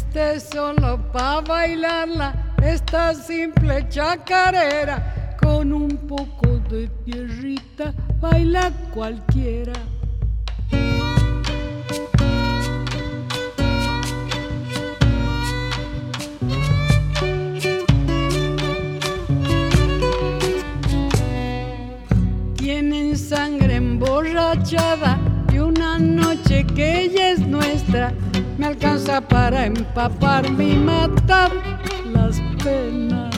Solo pa' bailarla, esta simple chacarera, con un poco de tierrita baila cualquiera. Tienen sangre emborrachada y una noche que ella es nuestra me alcanza para empaparme y matar las penas.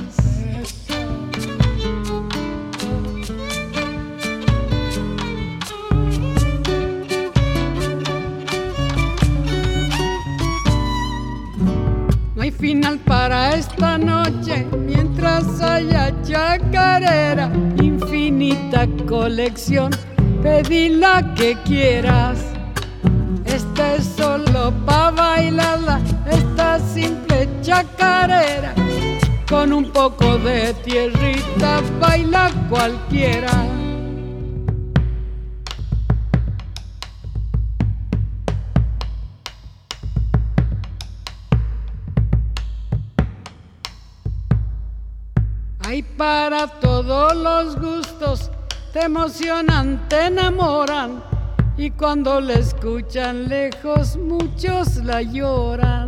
No hay final para esta noche mientras haya chacarera, infinita colección, pedí la que quieras. Esta es solo pa' bailarla, esta simple chacarera, con un poco de tierrita baila cualquiera. Hay para todos los gustos, te emocionan, te enamoran, y cuando la escuchan lejos muchos la lloran.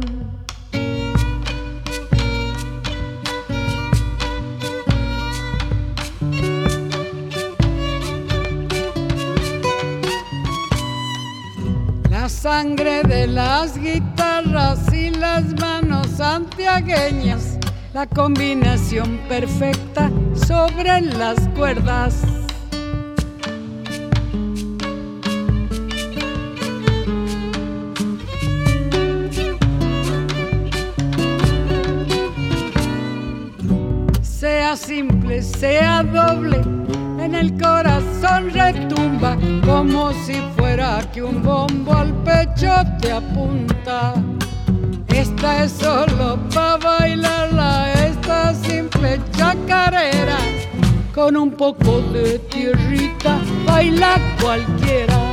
La sangre de las guitarras y las manos santiagueñas, la combinación perfecta sobre las cuerdas. Sea simple, sea doble, en el corazón retumba, como si fuera que un bombo al pecho te apunta. Esta es solo pa' bailarla, esta simple chacarera, con un poco de tierrita baila cualquiera.